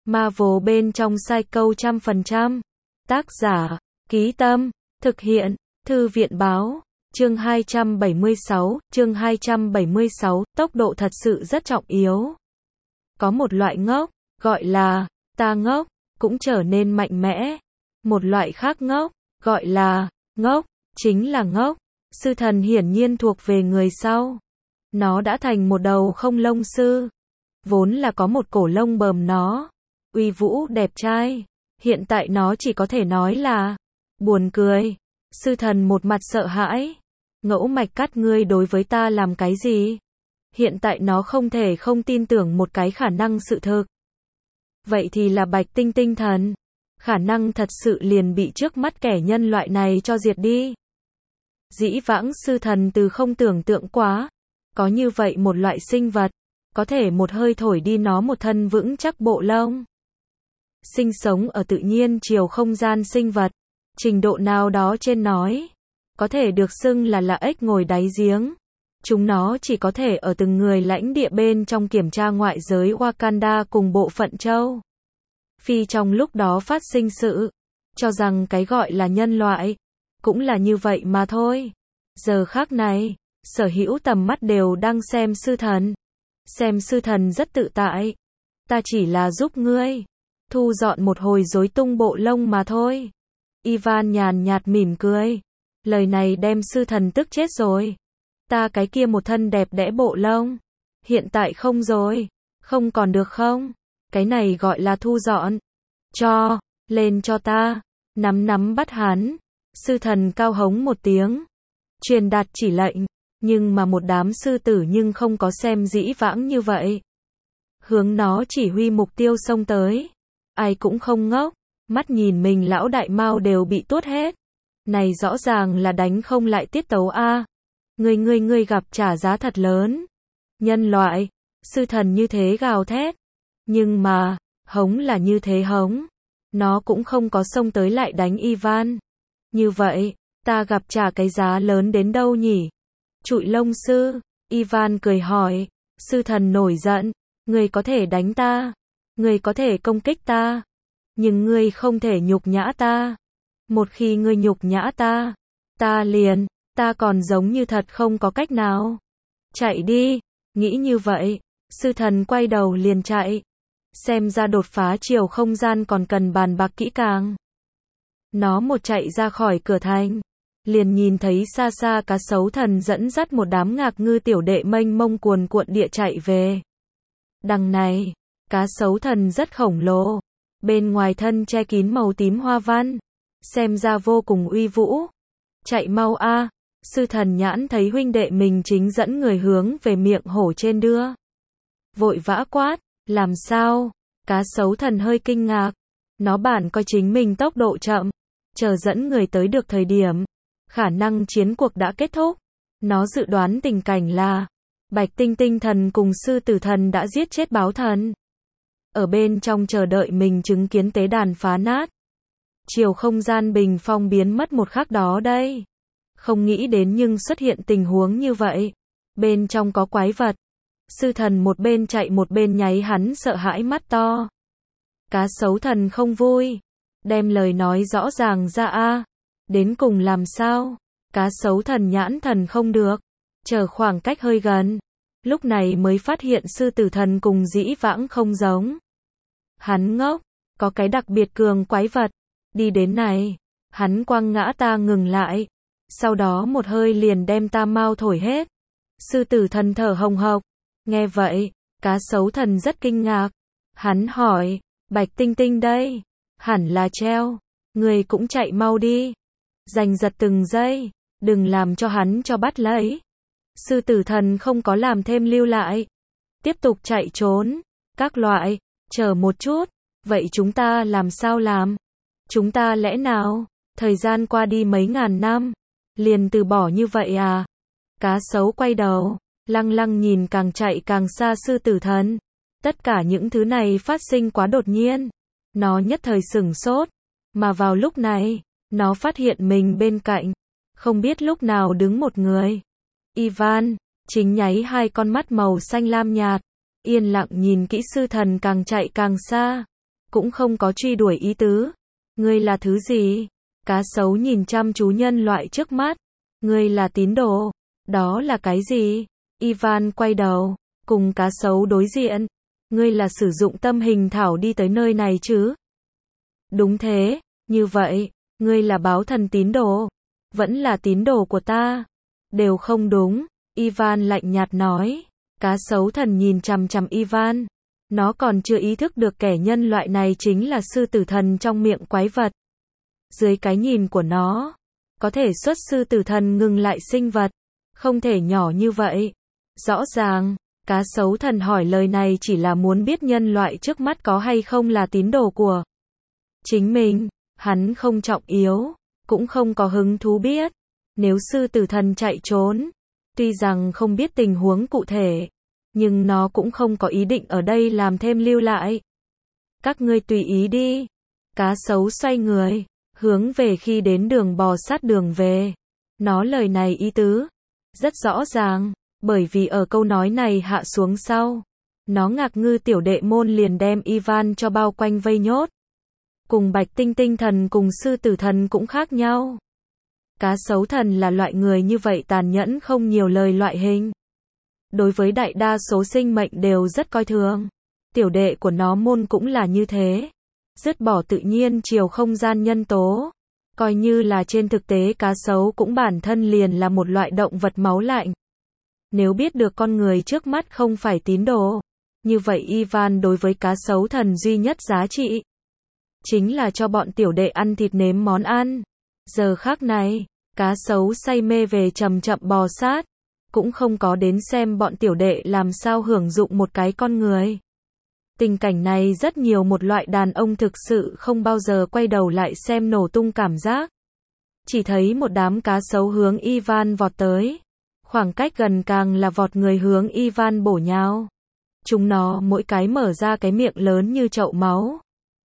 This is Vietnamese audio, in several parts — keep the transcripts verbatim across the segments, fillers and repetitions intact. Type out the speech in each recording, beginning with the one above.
Marvel bên trong sai câu trăm phần trăm. Tác giả, Ký Tâm, thực hiện, Thư viện báo. Chương hai trăm bảy mươi sáu, chương hai trăm bảy mươi sáu, tốc độ thật sự rất trọng yếu. Có một loại ngốc, gọi là, ta ngốc, cũng trở nên mạnh mẽ. Một loại khác ngốc, gọi là, ngốc, chính là ngốc. Sư thần hiển nhiên thuộc về người sau. Nó đã thành một đầu không lông sư. Vốn là có một cổ lông bờm nó. Uy vũ đẹp trai. Hiện tại nó chỉ có thể nói là, buồn cười. Sư thần một mặt sợ hãi. Ngẫu mạch cắt ngươi đối với ta làm cái gì? Hiện tại nó không thể không tin tưởng một cái khả năng sự thực. Vậy thì là Bạch Tinh Tinh thần. Khả năng thật sự liền bị trước mắt kẻ nhân loại này cho diệt đi. Dĩ vãng sư thần từ không tưởng tượng quá. Có như vậy một loại sinh vật. Có thể một hơi thổi đi nó một thân vững chắc bộ lông. Sinh sống ở tự nhiên chiều không gian sinh vật. Trình độ nào đó trên nói. Có thể được xưng là là ếch ngồi đáy giếng. Chúng nó chỉ có thể ở từng người lãnh địa bên trong kiểm tra ngoại giới Wakanda cùng bộ phận châu Phi trong lúc đó phát sinh sự. Cho rằng cái gọi là nhân loại. Cũng là như vậy mà thôi. Giờ khác này, sở hữu tầm mắt đều đang xem sư thần. Xem sư thần rất tự tại. Ta chỉ là giúp ngươi thu dọn một hồi rối tung bộ lông mà thôi. Ivan nhàn nhạt mỉm cười. Lời này đem sư thần tức chết rồi. Ta cái kia một thân đẹp đẽ bộ lông. Hiện tại không rồi. Không còn được không? Cái này gọi là thu dọn. Cho, lên cho ta. Nắm nắm bắt hắn. Sư thần cao hống một tiếng. Truyền đạt chỉ lệnh. Nhưng mà một đám sư tử nhưng không có xem dĩ vãng như vậy. Hướng nó chỉ huy mục tiêu xông tới. Ai cũng không ngốc. Mắt nhìn mình lão đại mao đều bị tuốt hết. Này rõ ràng là đánh không lại tiết tấu a. Ngươi ngươi ngươi gặp trả giá thật lớn. Nhân loại, sư thần như thế gào thét. Nhưng mà, hống là như thế hống. Nó cũng không có xông tới lại đánh Ivan. Như vậy, ta gặp trả cái giá lớn đến đâu nhỉ? Trụi lông sư, Ivan cười hỏi. Sư thần nổi giận. Ngươi có thể đánh ta. Ngươi có thể công kích ta. Nhưng ngươi không thể nhục nhã ta. Một khi ngươi nhục nhã ta, ta liền, ta còn giống như thật không có cách nào. Chạy đi, nghĩ như vậy, sư thần quay đầu liền chạy. Xem ra đột phá chiều không gian còn cần bàn bạc kỹ càng. Nó một chạy ra khỏi cửa thành, liền nhìn thấy xa xa cá sấu thần dẫn dắt một đám ngạc ngư tiểu đệ mênh mông cuồn cuộn địa chạy về. Đằng này, cá sấu thần rất khổng lồ, bên ngoài thân che kín màu tím hoa văn. Xem ra vô cùng uy vũ. Chạy mau a. Sư thần nhãn thấy huynh đệ mình chính dẫn người hướng về miệng hổ trên đưa. Vội vã quát. Làm sao? Cá sấu thần hơi kinh ngạc. Nó bản coi chính mình tốc độ chậm. Chờ dẫn người tới được thời điểm. Khả năng chiến cuộc đã kết thúc. Nó dự đoán tình cảnh là. Bạch Tinh Tinh thần cùng sư tử thần đã giết chết báo thần. Ở bên trong chờ đợi mình chứng kiến tế đàn phá nát. Chiều không gian bình phong biến mất một khắc đó đây. Không nghĩ đến nhưng xuất hiện tình huống như vậy. Bên trong có quái vật. Sư thần một bên chạy một bên nháy hắn sợ hãi mắt to. Cá sấu thần không vui. Đem lời nói rõ ràng ra a. Đến cùng làm sao? Cá sấu thần nhãn thần không được. Chờ khoảng cách hơi gần. Lúc này mới phát hiện sư tử thần cùng dĩ vãng không giống. Hắn ngốc. Có cái đặc biệt cường quái vật. Đi đến này, hắn quăng ngã ta ngừng lại. Sau đó một hơi liền đem ta mau thổi hết. Sư tử thần thở hồng hộc. Nghe vậy, cá sấu thần rất kinh ngạc. Hắn hỏi, Bạch Tinh Tinh đây, hẳn là treo. Người cũng chạy mau đi. Giành giật từng giây, đừng làm cho hắn cho bắt lấy. Sư tử thần không có làm thêm lưu lại. Tiếp tục chạy trốn. Các loại, chờ một chút. Vậy chúng ta làm sao làm? Chúng ta lẽ nào, thời gian qua đi mấy ngàn năm, liền từ bỏ như vậy à? Cá sấu quay đầu, lăng lăng nhìn càng chạy càng xa sư tử thần. Tất cả những thứ này phát sinh quá đột nhiên. Nó nhất thời sửng sốt. Mà vào lúc này, nó phát hiện mình bên cạnh. Không biết lúc nào đứng một người. Ivan, chính nháy hai con mắt màu xanh lam nhạt. Yên lặng nhìn kỹ sư thần càng chạy càng xa. cũng không có truy đuổi ý tứ. Ngươi là thứ gì? Cá sấu nhìn chăm chú nhân loại trước mắt. Ngươi là tín đồ. Đó là cái gì? Ivan quay đầu, cùng cá sấu đối diện. Ngươi là sử dụng tâm hình thảo đi tới nơi này chứ? Đúng thế, như vậy, ngươi là báo thần tín đồ. Vẫn là tín đồ của ta. Đều không đúng, Ivan lạnh nhạt nói. Cá sấu thần nhìn chằm chằm Ivan. Nó còn chưa ý thức được kẻ nhân loại này chính là sư tử thần trong miệng quái vật. Dưới cái nhìn của nó, có thể xuất sư tử thần ngừng lại sinh vật. Không thể nhỏ như vậy. Rõ ràng, cá sấu thần hỏi lời này chỉ là muốn biết nhân loại trước mắt có hay không là tín đồ của chính mình. Hắn không trọng yếu, cũng không có hứng thú biết. Nếu sư tử thần chạy trốn, tuy rằng không biết tình huống cụ thể, nhưng nó cũng không có ý định ở đây làm thêm lưu lại. Các ngươi tùy ý đi. Cá sấu xoay người, hướng về khi đến đường bò sát đường về. Nó lời này ý tứ rất rõ ràng, bởi vì ở câu nói này hạ xuống sau, nó ngạc ngư tiểu đệ môn liền đem Ivan cho bao quanh vây nhốt. Cùng bạch tinh tinh thần cùng sư tử thần cũng khác nhau. Cá sấu thần là loại người như vậy tàn nhẫn không nhiều lời loại hình. Đối với đại đa số sinh mệnh đều rất coi thường. Tiểu đệ của nó môn cũng là như thế. Dứt bỏ tự nhiên chiều không gian nhân tố. Coi như là trên thực tế cá sấu cũng bản thân liền là một loại động vật máu lạnh. Nếu biết được con người trước mắt không phải tín đồ, như vậy Ivan đối với cá sấu thần duy nhất giá trị chính là cho bọn tiểu đệ ăn thịt nếm món ăn. Giờ khắc này, cá sấu say mê về chậm chậm bò sát, cũng không có đến xem bọn tiểu đệ làm sao hưởng dụng một cái con người. Tình cảnh này rất nhiều một loại đàn ông thực sự không bao giờ quay đầu lại xem nổ tung cảm giác. Chỉ thấy một đám cá sấu hướng Ivan vọt tới. Khoảng cách gần càng là vọt người hướng Ivan bổ nhào. Chúng nó mỗi cái mở ra cái miệng lớn như chậu máu.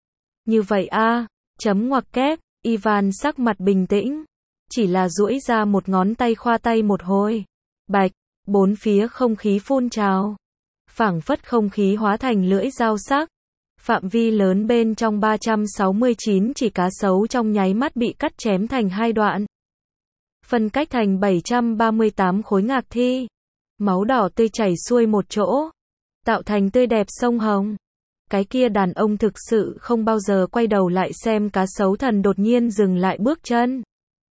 Như vậy a, chấm ngoặc kép, Ivan sắc mặt bình tĩnh. Chỉ là duỗi ra một ngón tay khoa tay một hồi. Bạch, bốn phía không khí phun trào. Phảng phất không khí hóa thành lưỡi dao sắc. Phạm vi lớn bên trong ba trăm sáu mươi chín chỉ cá sấu trong nháy mắt bị cắt chém thành hai đoạn. Phân cách thành bảy trăm ba mươi tám khối ngạc thi. Máu đỏ tươi chảy xuôi một chỗ. Tạo thành tươi đẹp sông hồng. Cái kia đàn ông thực sự không bao giờ quay đầu lại xem cá sấu thần đột nhiên dừng lại bước chân.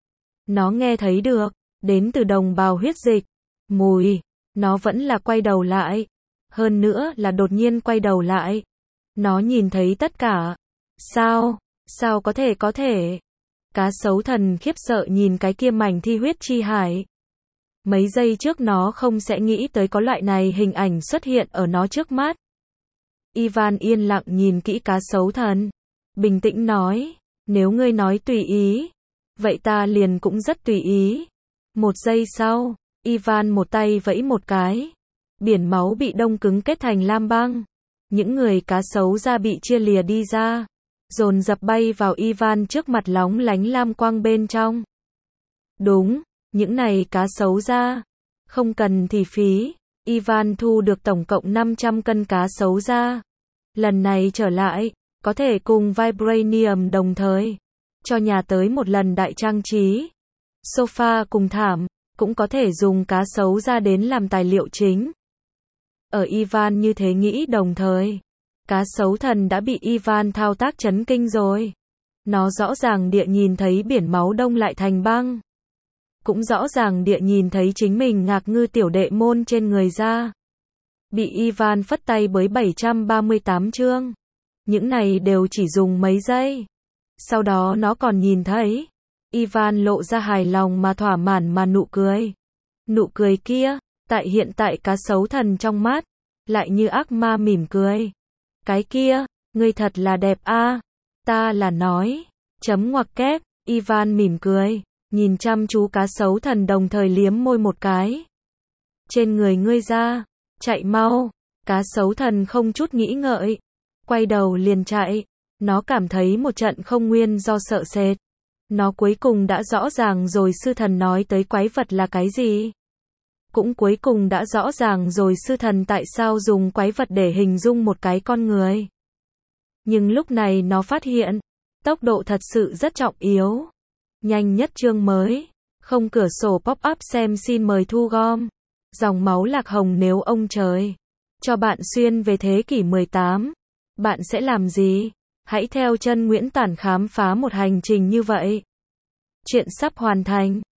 Nó nghe thấy được, đến từ đồng bào huyết dịch. Mùi, nó vẫn là quay đầu lại. Hơn nữa là đột nhiên quay đầu lại. Nó nhìn thấy tất cả. Sao? Sao có thể có thể? Cá sấu thần khiếp sợ nhìn cái kia mảnh thi huyết chi hải. Mấy giây trước nó không sẽ nghĩ tới có loại này hình ảnh xuất hiện ở nó trước mắt. Ivan yên lặng nhìn kỹ cá sấu thần. Bình tĩnh nói, nếu ngươi nói tùy ý, vậy ta liền cũng rất tùy ý. Một giây sau, Ivan một tay vẫy một cái. Biển máu bị đông cứng kết thành lam băng. Những người cá sấu da bị chia lìa đi ra. Dồn dập bay vào Ivan trước mặt lóng lánh lam quang bên trong. Đúng, những này cá sấu da. Không cần thì phí. Ivan thu được tổng cộng năm trăm cân cá sấu da. Lần này trở lại, có thể cùng Vibranium đồng thời. Cho nhà tới một lần đại trang trí. Sofa cùng thảm, cũng có thể dùng cá sấu da đến làm tài liệu chính. Ở Ivan như thế nghĩ đồng thời. Cá sấu thần đã bị Ivan thao tác chấn kinh rồi. Nó rõ ràng địa nhìn thấy biển máu đông lại thành băng. Cũng rõ ràng địa nhìn thấy chính mình ngạc ngư tiểu đệ môn trên người ra. Bị Ivan phất tay bới bảy trăm ba mươi tám chương. Những này đều chỉ dùng mấy giây. Sau đó nó còn nhìn thấy. Ivan lộ ra hài lòng mà thỏa mãn mà nụ cười. Nụ cười kia, tại hiện tại cá sấu thần trong mắt, lại như ác ma mỉm cười. Cái kia, ngươi thật là đẹp a. Ta là nói. Chấm ngoặc kép, Ivan mỉm cười, nhìn chăm chú cá sấu thần đồng thời liếm môi một cái. Trên người ngươi ra, chạy mau. Cá sấu thần không chút nghĩ ngợi, quay đầu liền chạy. Nó cảm thấy một trận không nguyên do sợ sệt. Nó cuối cùng đã rõ ràng rồi sư thần nói tới quái vật là cái gì. Cũng cuối cùng đã rõ ràng rồi sư thần tại sao dùng quái vật để hình dung một cái con người. Nhưng lúc này nó phát hiện, tốc độ thật sự rất trọng yếu. Nhanh nhất chương mới. Không cửa sổ pop-up xem xin mời thu gom. Dòng máu lạc hồng nếu ông trời cho bạn xuyên về thế kỷ mười tám, bạn sẽ làm gì? Hãy theo chân Nguyễn Tản khám phá một hành trình như vậy. Chuyện sắp hoàn thành.